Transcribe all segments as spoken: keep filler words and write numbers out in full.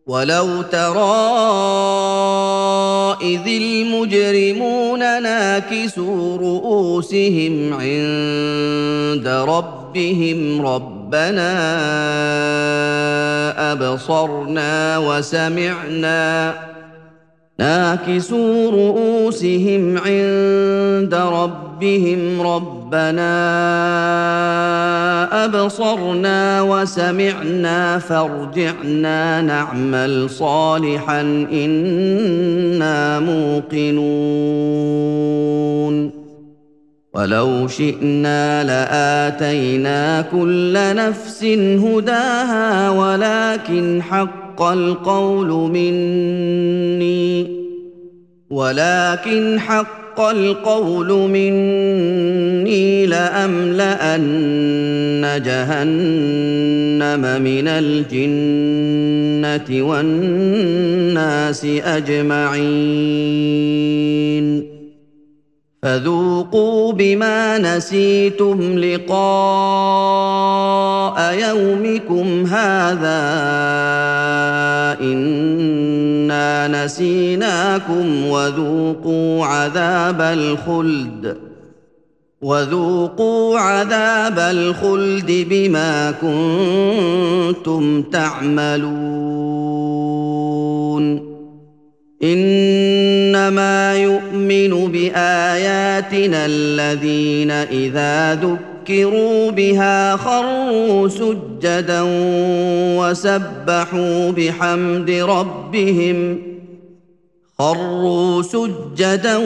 ولو ترى إذ المجرمون ناكسوا رؤوسهم عند ربهم ربنا أبصرنا وسمعنا ناكسوا رؤوسهم عند ربهم ربنا أبصرنا وسمعنا فارجعنا نعمل صالحا إنا موقنون ولو شئنا لآتينا كل نفس هداها ولكن حق القول مني ولكن حق القول مني لأملأن جهنم من الجنة والناس أجمعين فذوقوا بما نسيتم لقاء يومكم هذا إنا نسيناكم وذوقوا عذاب الخلد وذوقوا عذاب الخلد بما كنتم تعملون إنما يؤمن بآياتنا الذين إذا ذكروا بها خروا سجدا وسبحوا بحمد ربهم خروا سجدا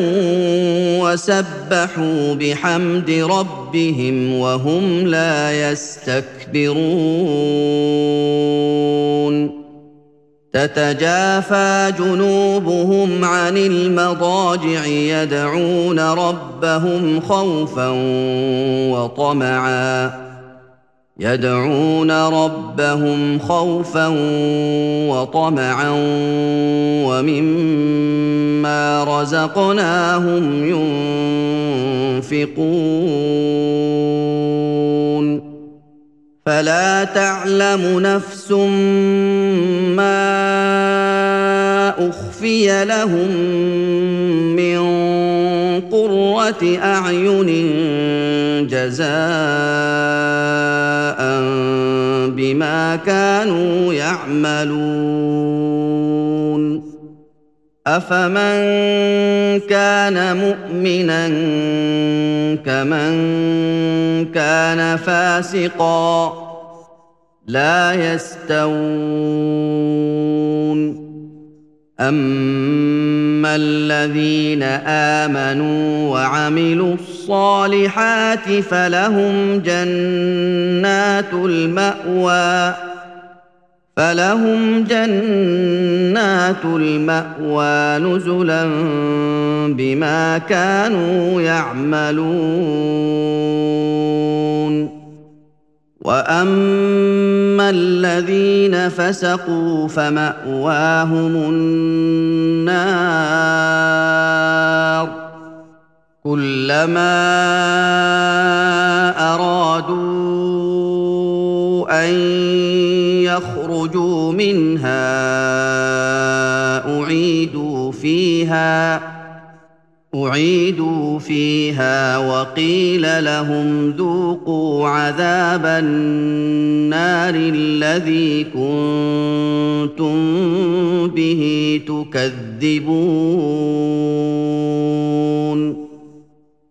وسبحوا بحمد ربهم وهم لا يستكبرون تتجافى جنوبهم عن المضاجع يدعون ربهم خوفا وطمعا يدعون ربهم خوفا وطمعا ومما رزقناهم ينفقون فلا تعلم نفس ما أخفي لهم من قرة أعين جزاء بما كانوا يعملون أفمن كان مؤمنا كمن كان فاسقا لا يستوون أما الذين آمنوا وعملوا الصالحات فلهم جنات المأوى فلهم جنات المأوى نزلا بما كانوا يعملون وأما الذين فسقوا فمأواهم النار كلما أرادوا أن يخرجوا منها أعيدوا فيها أعيدوا فيها وقيل لهم ذوقوا عذاب النار الذي كنتم به تكذبون